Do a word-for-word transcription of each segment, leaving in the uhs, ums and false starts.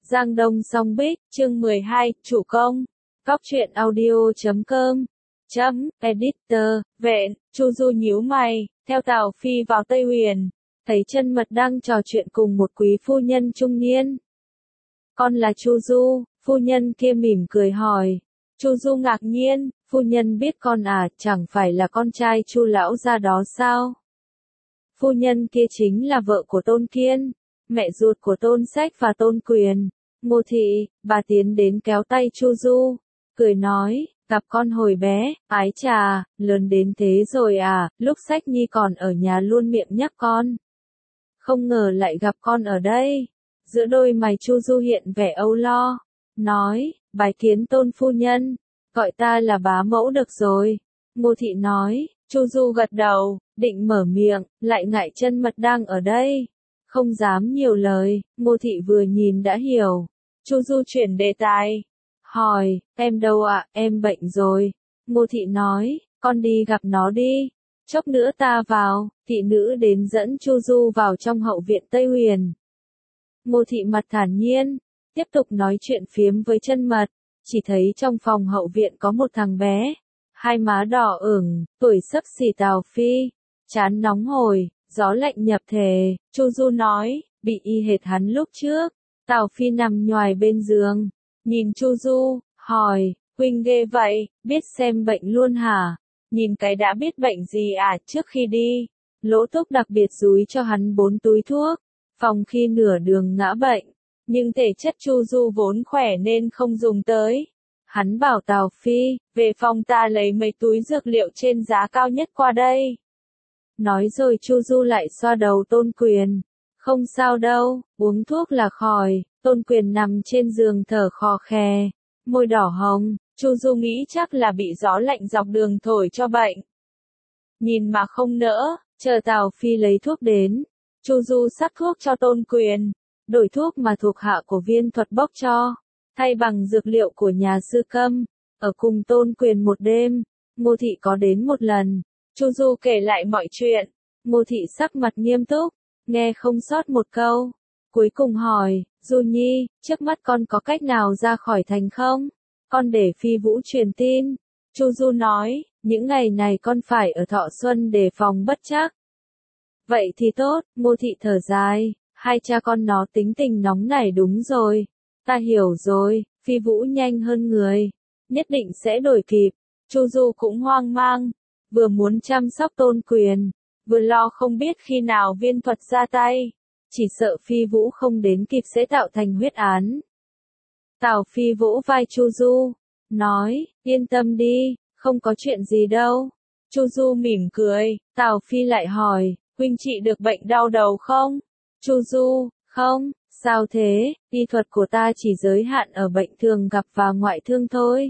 Giang Đông Song Bích, chương mười hai, chủ công. Góc truyện audio chấm com. Chấm, editor, vệ, Chu Du nhíu mày, theo Tào Phi vào Tây Huyền, thấy Chân Mật đang trò chuyện cùng một quý phu nhân trung niên. Con là Chu Du, phu nhân kia mỉm cười hỏi. Chu Du ngạc nhiên, phu nhân biết con à, chẳng phải là con trai Chu lão gia đó sao? Phu nhân kia chính là vợ của Tôn Kiên, mẹ ruột của Tôn Sách và Tôn Quyền. Ngô thị, bà tiến đến kéo tay Chu Du, cười nói, gặp con hồi bé, ái chà, lớn đến thế rồi à, lúc Sách Nhi còn ở nhà luôn miệng nhắc con. Không ngờ lại gặp con ở đây. Giữa đôi mày Chu Du hiện vẻ âu lo, nói, bái kiến Tôn phu nhân, gọi ta là bá mẫu được rồi. Ngô thị nói, Chu Du gật đầu, định mở miệng, lại ngại Chân Mật đang ở đây, không dám nhiều lời. Ngô thị vừa nhìn đã hiểu. Chu Du chuyển đề tài, hỏi, em đâu ạ, à? Em bệnh rồi. Ngô thị nói, con đi gặp nó đi, chốc nữa ta vào. Thị nữ đến dẫn Chu Du vào trong hậu viện Tây Huyền. Ngô thị mặt thản nhiên, tiếp tục nói chuyện phiếm với Chân Mật, chỉ thấy trong phòng hậu viện có một thằng bé, hai má đỏ ửng, tuổi xấp xỉ Tào Phi, trán nóng hổi, gió lạnh nhập thể. Chu Du nói, bị y hệt hắn lúc trước. Tào Phi nằm nhoài bên giường, nhìn Chu Du, hỏi, huynh ghê vậy, biết xem bệnh luôn hả? Nhìn cái đã biết bệnh gì à? Trước khi đi, Lỗ Túc đặc biệt dúi cho hắn bốn túi thuốc, phòng khi nửa đường ngã bệnh, nhưng thể chất Chu Du vốn khỏe nên không dùng tới. Hắn bảo Tào Phi, về phòng ta lấy mấy túi dược liệu trên giá cao nhất qua đây. Nói rồi Chu Du lại xoa đầu Tôn Quyền. Không sao đâu, uống thuốc là khỏi. Tôn Quyền nằm trên giường thở khò khè, môi đỏ hồng. Chu Du nghĩ chắc là bị gió lạnh dọc đường thổi cho bệnh. Nhìn mà không nỡ, chờ Tào Phi lấy thuốc đến. Chu Du sắc thuốc cho Tôn Quyền, đổi thuốc mà thuộc hạ của Viên Thuật bốc cho, thay bằng dược liệu của nhà sư Câm. Ở cùng Tôn Quyền một đêm, Ngô thị có đến một lần. Chu Du kể lại mọi chuyện. Ngô thị sắc mặt nghiêm túc, nghe không sót một câu. Cuối cùng hỏi, Du Nhi, trước mắt con có cách nào ra khỏi thành không? Con để Phi Vũ truyền tin. Chu Du nói, những ngày này con phải ở Thọ Xuân đề phòng bất trắc. Vậy thì tốt. Ngô thị thở dài, hai cha con nó tính tình nóng nảy đúng rồi. Ta hiểu rồi, Phi Vũ nhanh hơn người, nhất định sẽ đuổi kịp. Chu Du cũng hoang mang, vừa muốn chăm sóc Tôn Quyền, vừa lo không biết khi nào Viên Thuật ra tay, chỉ sợ Phi Vũ không đến kịp sẽ tạo thành huyết án. Tào Phi vỗ vai Chu Du, nói, yên tâm đi, không có chuyện gì đâu. Chu Du mỉm cười. Tào Phi lại hỏi, huynh trị được bệnh đau đầu không? Chu Du, không. Sao thế? Y thuật của ta chỉ giới hạn ở bệnh thường gặp và ngoại thương thôi.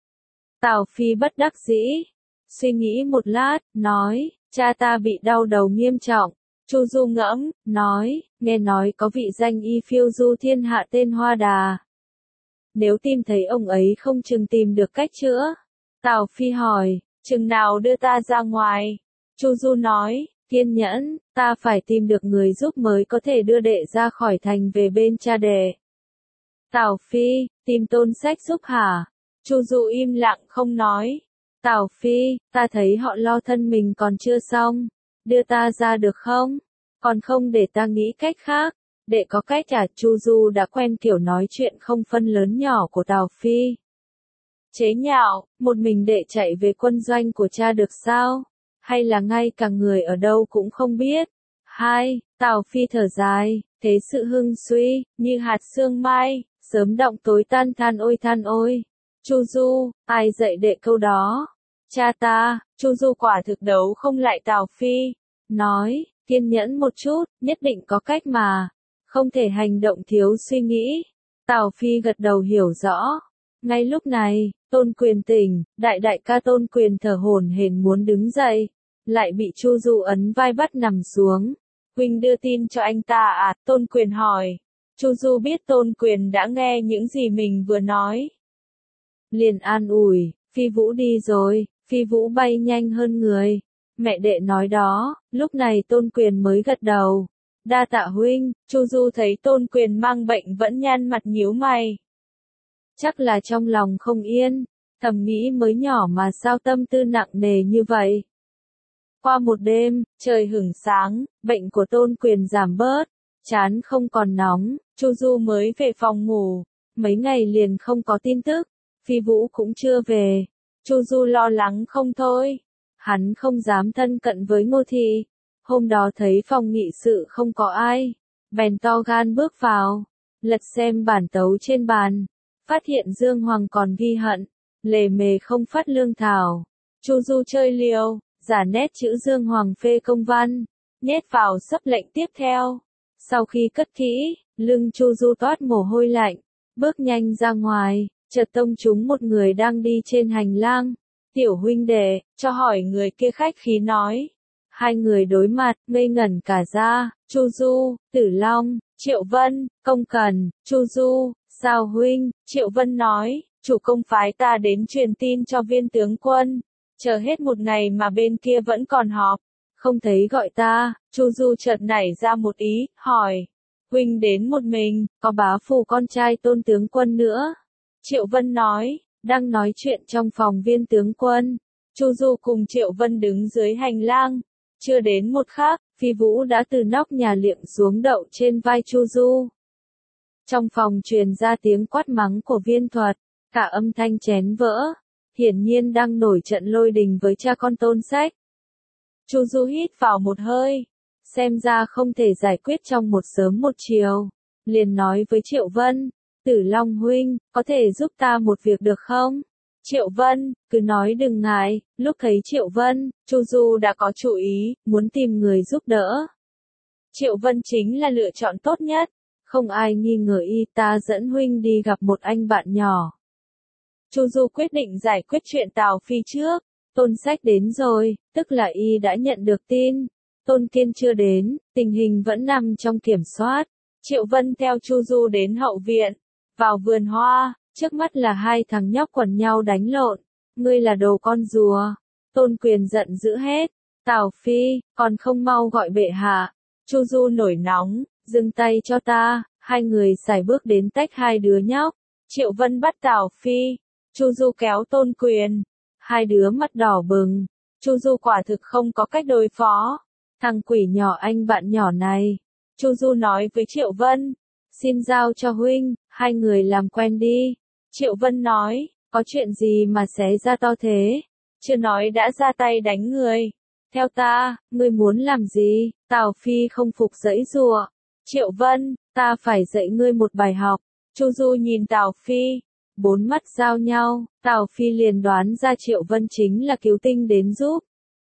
Tào Phi bất đắc dĩ, suy nghĩ một lát, nói, cha ta bị đau đầu nghiêm trọng. Chu Du ngẫm, nói, nghe nói có vị danh y phiêu du thiên hạ tên Hoa Đà. Nếu tìm thấy ông ấy không chừng tìm được cách chữa. Tào Phi hỏi, chừng nào đưa ta ra ngoài? Chu Du nói, kiên nhẫn, ta phải tìm được người giúp mới có thể đưa đệ ra khỏi thành về bên cha đệ. Tào Phi, tìm Tôn Sách giúp hả? Chu Du im lặng không nói. Tào Phi, ta thấy họ lo thân mình còn chưa xong, đưa ta ra được không? Còn không để ta nghĩ cách khác. Đệ có cách à? Chu Du đã quen kiểu nói chuyện không phân lớn nhỏ của Tào Phi. Chế nhạo, một mình đệ chạy về quân doanh của cha được sao? Hay là ngay cả người ở đâu cũng không biết? Hai, Tào Phi thở dài, thế sự hưng suy, như hạt sương mai, sớm động tối tan than ôi than ôi. Chu Du, ai dạy đệ câu đó? Cha ta. Chu Du quả thực đấu không lại Tào Phi, nói, kiên nhẫn một chút, nhất định có cách mà, không thể hành động thiếu suy nghĩ. Tào Phi gật đầu hiểu rõ. Ngay lúc này, Tôn Quyền tỉnh, đại đại ca Tôn Quyền thở hổn hển muốn đứng dậy, lại bị Chu Du ấn vai bắt nằm xuống. Huynh đưa tin cho anh ta à? Tôn Quyền hỏi. Chu Du biết Tôn Quyền đã nghe những gì mình vừa nói, liền an ủi, Phi Vũ đi rồi, Phi Vũ bay nhanh hơn người. Mẹ đệ nói đó. Lúc này Tôn Quyền mới gật đầu, Đa tạ huynh. Chu Du thấy Tôn Quyền mang bệnh vẫn nhăn mặt nhíu mày. Chắc là trong lòng không yên, thầm nghĩ mới nhỏ mà sao tâm tư nặng nề như vậy. Qua một đêm, trời hửng sáng, bệnh của Tôn Quyền giảm bớt, trán không còn nóng, Chu Du mới về phòng ngủ, mấy ngày liền không có tin tức, Phi Vũ cũng chưa về, Chu Du lo lắng không thôi, hắn không dám thân cận với Ngô Thị, hôm đó thấy phòng nghị sự không có ai, bèn to gan bước vào, lật xem bản tấu trên bàn, phát hiện Dương Hoàng còn ghi hận, lề mề không phát lương thảo, Chu Du chơi liều, giả nét chữ Dương Hoàng phê công văn, nhét vào sấp lệnh tiếp theo. Sau khi cất kỹ, lưng Chu Du toát mồ hôi lạnh, bước nhanh ra ngoài, chợt tông trúng một người đang đi trên hành lang. Tiểu huynh đệ, cho hỏi người kia khách khí nói. Hai người đối mặt, ngây ngẩn cả ra, Chu Du, Tử Long, Triệu Vân, Công Cần, Chu Du, sao huynh, Triệu Vân nói, chủ công phái ta đến truyền tin cho viên tướng quân. Chờ hết một ngày mà bên kia vẫn còn họp, không thấy gọi ta, Chu Du chợt nảy ra một ý, hỏi, huynh đến một mình, có bá phụ con trai Tôn tướng quân nữa. Triệu Vân nói, đang nói chuyện trong phòng viên tướng quân, Chu Du cùng Triệu Vân đứng dưới hành lang, chưa đến một khắc, Phi Vũ đã từ nóc nhà liệng xuống đậu trên vai Chu Du. Trong phòng truyền ra tiếng quát mắng của Viên Thuật, cả âm thanh chén vỡ. Hiển nhiên đang nổi trận lôi đình với cha con Tôn Sách. Chu Du hít vào một hơi, xem ra không thể giải quyết trong một sớm một chiều, liền nói với Triệu Vân, Tử Long huynh, có thể giúp ta một việc được không? Triệu Vân, cứ nói đừng ngại, lúc thấy Triệu Vân, Chu Du đã có chủ ý, muốn tìm người giúp đỡ. Triệu Vân chính là lựa chọn tốt nhất, không ai nghi ngờ y, ta dẫn huynh đi gặp một anh bạn nhỏ. Chu Du quyết định giải quyết chuyện Tào Phi trước, Tôn Sách đến rồi, tức là y đã nhận được tin, Tôn Kiên chưa đến, tình hình vẫn nằm trong kiểm soát. Triệu Vân theo Chu Du đến hậu viện, vào vườn hoa, trước mắt là hai thằng nhóc quần nhau đánh lộn, ngươi là đồ con rùa. Tôn Quyền giận dữ hết, Tào Phi, còn không mau gọi bệ hạ. Chu Du nổi nóng, dừng tay cho ta, hai người sải bước đến tách hai đứa nhóc. Triệu Vân bắt Tào Phi, Chu Du kéo Tôn Quyền, hai đứa mắt đỏ bừng, Chu Du quả thực không có cách đối phó. Thằng quỷ nhỏ anh bạn nhỏ này, Chu Du nói với Triệu Vân, xin giao cho huynh, hai người làm quen đi. Triệu Vân nói, có chuyện gì mà xé ra to thế, chưa nói đã ra tay đánh người. Theo ta, ngươi muốn làm gì? Tào Phi không phục giãy giụa. Triệu Vân, ta phải dạy ngươi một bài học. Chu Du nhìn Tào Phi, bốn mắt giao nhau, Tào Phi liền đoán ra Triệu Vân chính là cứu tinh đến giúp.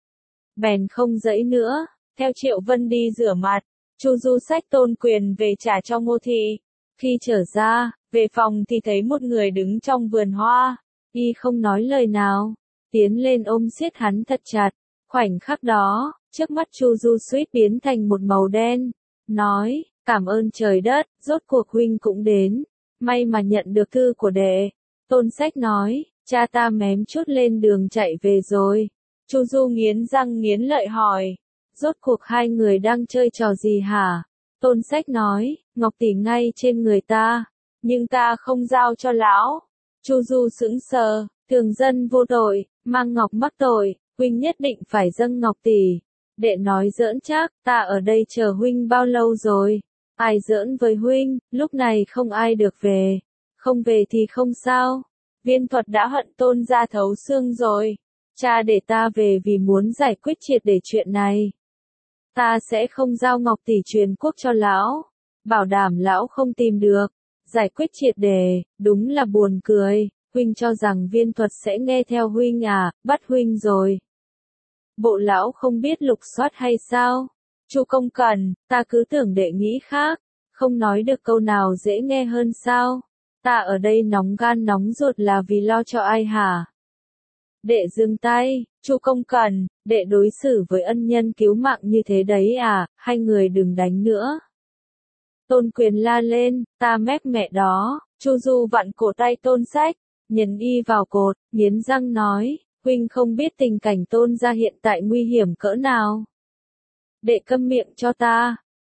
Bèn không giãy nữa, theo Triệu Vân đi rửa mặt, Chu Du xách Tôn Quyền về trả cho Ngô Thị. Khi trở ra, về phòng thì thấy một người đứng trong vườn hoa, y không nói lời nào, tiến lên ôm siết hắn thật chặt. Khoảnh khắc đó, trước mắt Chu Du suýt biến thành một màu đen, nói, cảm ơn trời đất, rốt cuộc huynh cũng đến, may mà nhận được thư của đệ. Tôn Sách nói, cha ta mém chút lên đường chạy về rồi. Chu Du nghiến răng nghiến lợi hỏi, rốt cuộc hai người đang chơi trò gì hả? Tôn Sách nói, ngọc tỷ ngay trên người ta, nhưng ta không giao cho lão. Chu Du sững sờ, thường dân vô tội, mang ngọc mắc tội, huynh nhất định phải dâng ngọc tỷ. Đệ nói giỡn chắc, ta ở đây chờ huynh bao lâu rồi? Ai giỡn với huynh, lúc này không ai được về. Không về thì không sao. Viên Thuật đã hận Tôn gia thấu xương rồi. Cha để ta về vì muốn giải quyết triệt để chuyện này. Ta sẽ không giao ngọc tỷ truyền quốc cho lão. Bảo đảm lão không tìm được. Giải quyết triệt để, đúng là buồn cười. Huynh cho rằng Viên Thuật sẽ nghe theo huynh à, bắt huynh rồi. Bộ lão không biết lục soát hay sao? Chu Công Cần, ta cứ tưởng đệ nghĩ khác, không nói được câu nào dễ nghe hơn sao? Ta ở đây nóng gan nóng ruột là vì lo cho ai hả? Đệ dừng tay, Chu Công Cần, đệ đối xử với ân nhân cứu mạng như thế đấy à, hai người đừng đánh nữa. Tôn Quyền la lên, ta mép mẹ đó. Chu Du vặn cổ tay Tôn Sách, nhấn y vào cột, nghiến răng nói, huynh không biết tình cảnh Tôn gia hiện tại nguy hiểm cỡ nào. Đệ câm miệng cho ta.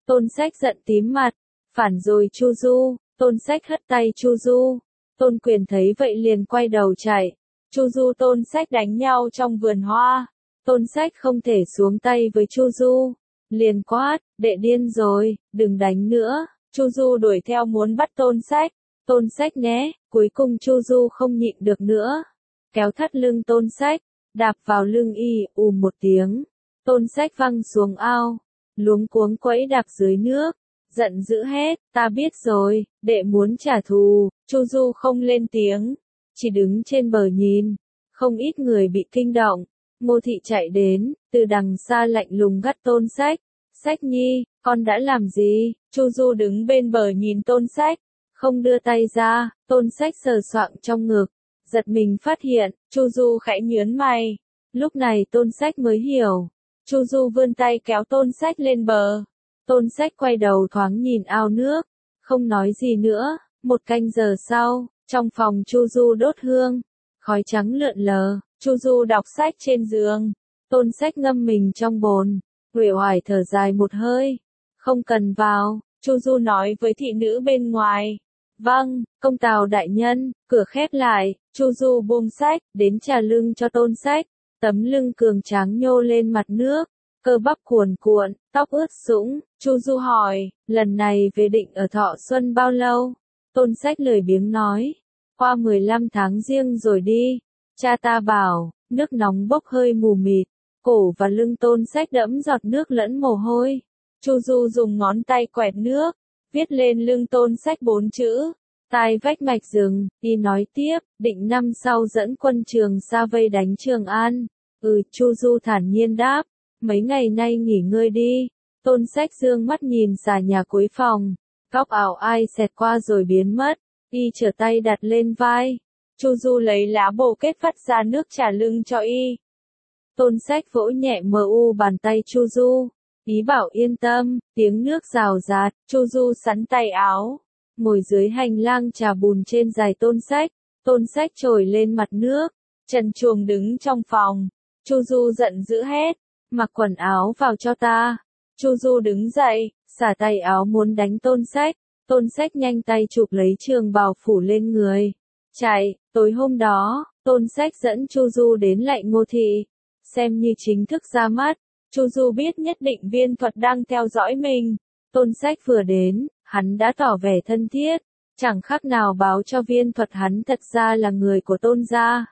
Tôn Sách giận tím mặt. Phản rồi Chu Du. Tôn Sách hất tay Chu Du. Tôn Quyền thấy vậy liền quay đầu chạy. Chu Du Tôn Sách đánh nhau trong vườn hoa. Tôn Sách không thể xuống tay với Chu Du. Liền quát, đệ điên rồi, đừng đánh nữa. Chu Du đuổi theo muốn bắt Tôn Sách. Tôn Sách né, cuối cùng Chu Du không nhịn được nữa. Kéo thắt lưng Tôn Sách, đạp vào lưng y, ù một tiếng. Tôn Sách văng xuống ao, luống cuống quẫy đạp dưới nước. Giận dữ hét, ta biết rồi, đệ muốn trả thù. Chu Du không lên tiếng, chỉ đứng trên bờ nhìn. Không ít người bị kinh động. Ngô Thị chạy đến, từ đằng xa lạnh lùng gắt Tôn Sách. Sách nhi, con đã làm gì? Chu Du đứng bên bờ nhìn Tôn Sách, không đưa tay ra. Tôn Sách sờ soạng trong ngực, giật mình phát hiện. Chu Du khẽ nhướng mày. Lúc này Tôn Sách mới hiểu. Chu Du vươn tay kéo Tôn Sách lên bờ. Tôn Sách quay đầu thoáng nhìn ao nước, không nói gì nữa. Một canh giờ sau, trong phòng Chu Du đốt hương, khói trắng lượn lờ. Chu Du đọc sách trên giường. Tôn Sách ngâm mình trong bồn, uể oải thở dài một hơi. Không cần vào, Chu Du nói với thị nữ bên ngoài. Vâng, công tào đại nhân. Cửa khép lại, Chu Du buông sách, đến trà lưng cho Tôn Sách. Tấm lưng cường tráng nhô lên mặt nước, cơ bắp cuồn cuộn, tóc ướt sũng. Chu Du hỏi, lần này về định ở Thọ Xuân bao lâu? Tôn Sách lười biếng nói, qua mười lăm tháng riêng rồi đi. Cha ta bảo, nước nóng bốc hơi mù mịt, cổ và lưng Tôn Sách đẫm giọt nước lẫn mồ hôi. Chu Du dùng ngón tay quẹt nước, viết lên lưng Tôn Sách bốn chữ, tai vách mạch rừng. Y nói tiếp, định năm sau dẫn quân Trường Sa vây đánh Trường An. Ừ, Chu Du thản nhiên đáp, mấy ngày nay nghỉ ngơi đi. Tôn Sách dương mắt nhìn xà nhà cuối phòng, góc áo ai xẹt qua rồi biến mất. Y trở tay đặt lên vai. Chu Du lấy lá bồ kết vắt ra nước trà lưng cho y. Tôn Sách vỗ nhẹ mờ u bàn tay Chu Du. Ý bảo yên tâm. Tiếng nước rào rạt. Chu Du sắn tay áo, ngồi dưới hành lang trà bùn trên giày Tôn Sách. Tôn Sách trồi lên mặt nước, trần truồng đứng trong phòng. Chu Du giận dữ hét, mặc quần áo vào cho ta. Chu Du đứng dậy, xả tay áo muốn đánh Tôn Sách. Tôn Sách nhanh tay chụp lấy trường bào phủ lên người, chạy. Tối hôm đó, Tôn Sách dẫn Chu Du đến lạy Ngô Thị, xem như chính thức ra mắt. Chu Du biết nhất định Viên Thuật đang theo dõi mình. Tôn Sách vừa đến, hắn đã tỏ vẻ thân thiết, chẳng khác nào báo cho Viên Thuật hắn thật ra là người của Tôn gia.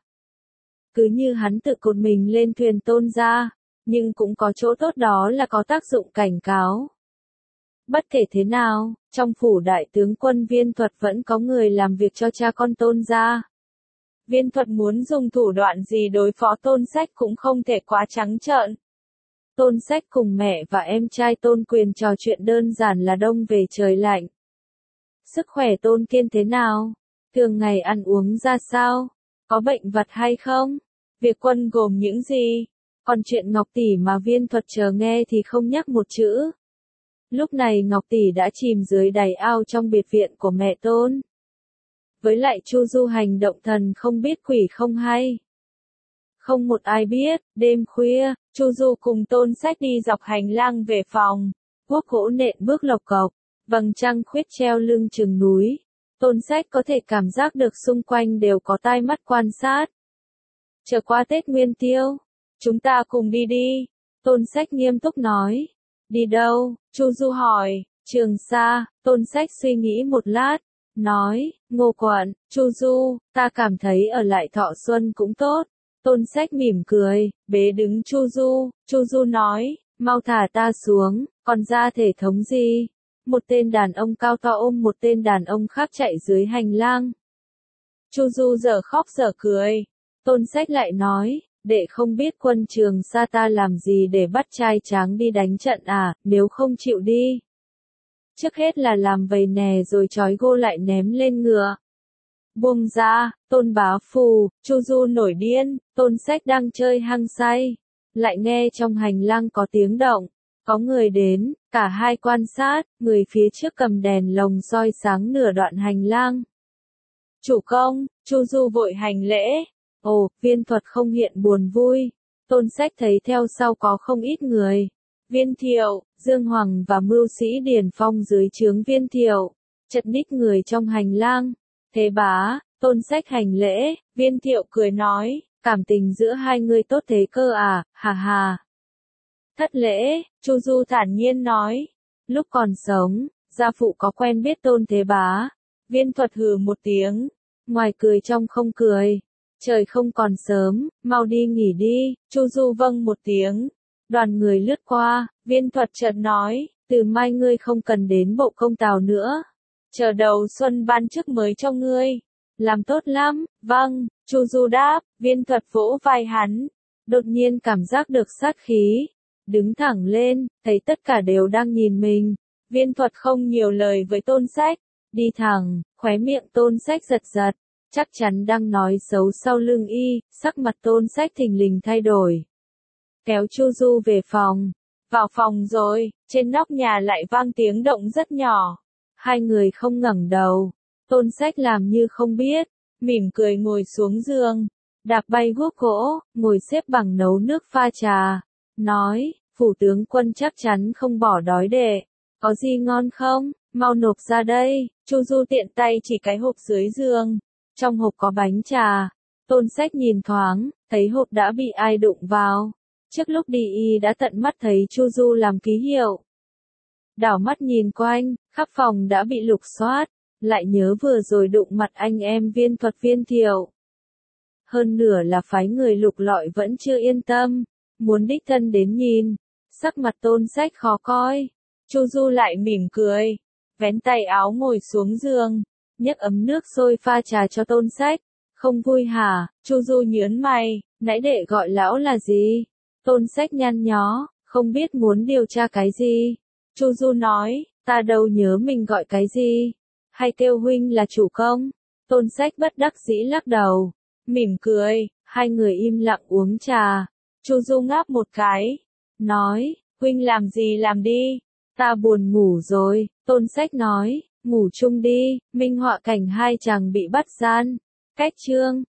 Cứ như hắn tự cột mình lên thuyền Tôn gia, nhưng cũng có chỗ tốt đó là có tác dụng cảnh cáo. Bất kể thế nào, trong phủ đại tướng quân Viên Thuật vẫn có người làm việc cho cha con Tôn gia. Viên Thuật muốn dùng thủ đoạn gì đối phó Tôn Sách cũng không thể quá trắng trợn. Tôn Sách cùng mẹ và em trai Tôn Quyền trò chuyện đơn giản là đông về trời lạnh. Sức khỏe Tôn Kiên thế nào? Thường ngày ăn uống ra sao? Có bệnh vặt hay không? Việc quân gồm những gì? Còn chuyện Ngọc Tỷ mà Viên Thuật chờ nghe thì không nhắc một chữ. Lúc này Ngọc Tỷ đã chìm dưới đáy ao trong biệt viện của mẹ Tôn. Với lại Chu Du hành động thần không biết quỷ không hay. Không một ai biết. Đêm khuya, Chu Du cùng Tôn Sách đi dọc hành lang về phòng. Guốc gỗ nện bước lộc cộc, vầng trăng khuyết treo lưng chừng núi. Tôn Sách có thể cảm giác được xung quanh đều có tai mắt quan sát. Chờ qua Tết Nguyên Tiêu, chúng ta cùng đi đi. Tôn Sách nghiêm túc nói. Đi đâu? Chu Du hỏi. Trường Sa. Tôn Sách suy nghĩ một lát, nói, Ngô quận. Chu Du, ta cảm thấy ở lại Thọ Xuân cũng tốt. Tôn Sách mỉm cười, bế đứng Chu Du. Chu Du nói, mau thả ta xuống, còn ra thể thống gì? Một tên đàn ông cao to ôm một tên đàn ông khác chạy dưới hành lang. Chu Du dở khóc dở cười. Tôn Sách lại nói, đệ không biết quân Trường Sa ta làm gì để bắt trai tráng đi đánh trận à, nếu không chịu đi. Trước hết là làm vầy nè rồi trói gô lại ném lên ngựa. Buông ra. Tôn bá phù. Chu Du nổi điên. Tôn Sách đang chơi hăng say, lại nghe trong hành lang có tiếng động. Có người đến, cả hai quan sát. Người phía trước cầm đèn lồng soi sáng nửa đoạn hành lang. Chủ công. Chu Du vội hành lễ. Ồ, Viên Thuật không hiện buồn vui. Tôn Sách thấy theo sau có không ít người. Viên Thiệu, Dương Hoàng và mưu sĩ Điền Phong dưới trướng Viên Thiệu, chật ních người trong hành lang. Thế bá, Tôn Sách hành lễ, Viên Thiệu cười nói, cảm tình giữa hai người tốt thế cơ à, hà hà. Thất lễ, Chu Du thản nhiên nói, lúc còn sống, gia phụ có quen biết Tôn Thế Bá. Viên Thuật hừ một tiếng, ngoài cười trong không cười. Trời không còn sớm, mau đi nghỉ đi, Chu Du vâng một tiếng. Đoàn người lướt qua, Viên Thuật chợt nói, từ mai ngươi không cần đến bộ công tào nữa. Chờ đầu xuân ban chức mới cho ngươi. Làm tốt lắm, vâng, Chu Du đáp, Viên Thuật vỗ vai hắn. Đột nhiên cảm giác được sát khí. Đứng thẳng lên, thấy tất cả đều đang nhìn mình. Viên Thuật không nhiều lời với Tôn Sách. Đi thẳng, khóe miệng Tôn Sách giật giật. Chắc chắn đang nói xấu sau lưng y, sắc mặt Tôn Sách thình lình thay đổi. Kéo Chu Du về phòng. Vào phòng rồi, trên nóc nhà lại vang tiếng động rất nhỏ. Hai người không ngẩng đầu. Tôn Sách làm như không biết, mỉm cười ngồi xuống giường. Đạp bay guốc gỗ, ngồi xếp bằng nấu nước pha trà. Nói, phủ tướng quân chắc chắn không bỏ đói đệ. Có gì ngon không? Mau nộp ra đây. Chu Du tiện tay chỉ cái hộp dưới giường. Trong hộp có bánh trà. Tôn Sách nhìn thoáng, thấy hộp đã bị ai đụng vào. Trước lúc đi y đã tận mắt thấy Chu Du làm ký hiệu. Đảo mắt nhìn quanh, khắp phòng đã bị lục soát. Lại nhớ vừa rồi đụng mặt anh em Viên Thuật Viên Thiệu. Hơn nửa là phái người lục lọi vẫn chưa yên tâm. Muốn đích thân đến nhìn. Sắc mặt Tôn Sách khó coi. Chu Du lại mỉm cười. Vén tay áo ngồi xuống giường. Nhấc ấm nước sôi pha trà cho Tôn Sách. Không vui hả? Chu Du nhớn mày. Nãy đệ gọi lão là gì? Tôn Sách nhăn nhó. Không biết muốn điều tra cái gì. Chu Du nói. Ta đâu nhớ mình gọi cái gì. Hay kêu huynh là chủ công? Tôn Sách bất đắc dĩ lắc đầu. Mỉm cười. Hai người im lặng uống trà. Chu Du ngáp một cái. Nói. Huynh làm gì làm đi. Ta buồn ngủ rồi. Tôn Sách nói. Ngủ chung đi. Minh họa cảnh hai chàng bị bắt gian. Cách chương.